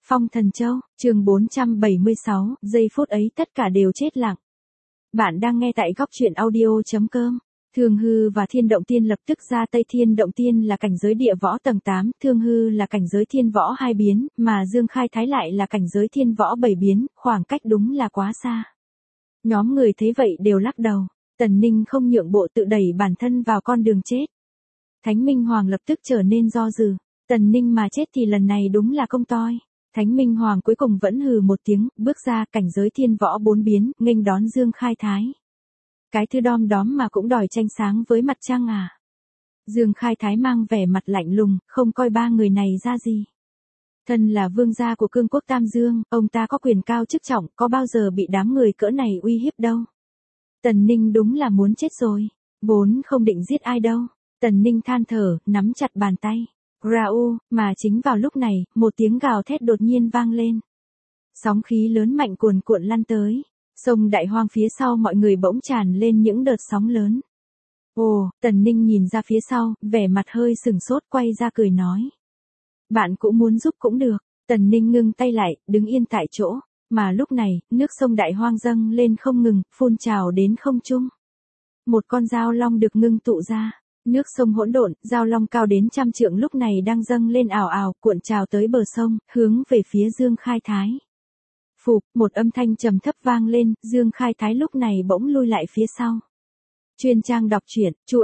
Phong Thần Châu, chương 476, giây phút ấy tất cả đều chết lặng. Bạn đang nghe tại góc truyện audio.com. Thương Hư và Thiên Động Tiên lập tức ra tay. Thiên Động Tiên là cảnh giới địa võ tầng 8, Thương Hư là cảnh giới thiên võ 2 biến, mà Dương Khai Thái lại là cảnh giới thiên võ 7 biến, khoảng cách đúng là quá xa. Nhóm người thấy vậy đều lắc đầu, Tần Ninh không nhượng bộ tự đẩy bản thân vào con đường chết. Thánh Minh Hoàng lập tức trở nên do dự, Tần Ninh mà chết thì lần này đúng là công toi. Thánh Minh Hoàng cuối cùng vẫn hừ một tiếng, bước ra cảnh giới thiên võ 4 biến, nghênh đón Dương Khai Thái. Cái thứ đom đóm mà cũng đòi tranh sáng với mặt trăng à? Dương Khai Thái mang vẻ mặt lạnh lùng, không coi ba người này ra gì. Thân là vương gia của cương quốc Tam Dương, ông ta có quyền cao chức trọng, có bao giờ bị đám người cỡ này uy hiếp đâu. Tần Ninh đúng là muốn chết rồi, vốn không định giết ai đâu. Tần Ninh than thở, nắm chặt bàn tay. Rau, mà chính vào lúc này, một tiếng gào thét đột nhiên vang lên. Sóng khí lớn mạnh cuồn cuộn lăn tới. Sông Đại Hoang phía sau mọi người bỗng tràn lên những đợt sóng lớn. Ồ, Tần Ninh nhìn ra phía sau, vẻ mặt hơi sừng sốt, quay ra cười nói. Bạn cũng muốn giúp cũng được. Tần Ninh ngưng tay lại, đứng yên tại chỗ. Mà lúc này, nước sông Đại Hoang dâng lên không ngừng, phun trào đến không trung. Một con dao long được ngưng tụ ra. Nước sông hỗn độn, dao long cao đến 100 trượng lúc này đang dâng lên ào ào, cuộn trào tới bờ sông, hướng về phía Dương Khai Thái. Phụp, một âm thanh trầm thấp vang lên, Dương Khai Thái lúc này bỗng lui lại phía sau. Chuyên trang đọc truyện, chu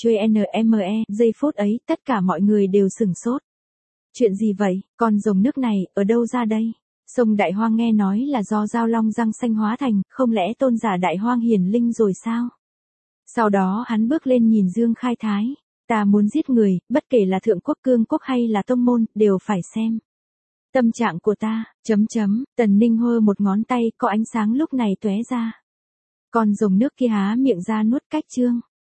ME, giây phút ấy, tất cả mọi người đều sửng sốt. Chuyện gì vậy, con rồng nước này, ở đâu ra đây? Sông Đại Hoang nghe nói là do dao long răng xanh hóa thành, không lẽ tôn giả Đại Hoang hiển linh rồi sao? Sau đó hắn bước lên nhìn Dương Khai Thái. Ta muốn giết người, bất kể là thượng quốc cương quốc hay là tông môn, đều phải xem. Tâm trạng của ta, Tần Ninh hơ một ngón tay, có ánh sáng lúc này tóe ra. Con rồng nước kia há miệng ra nuốt cách trương.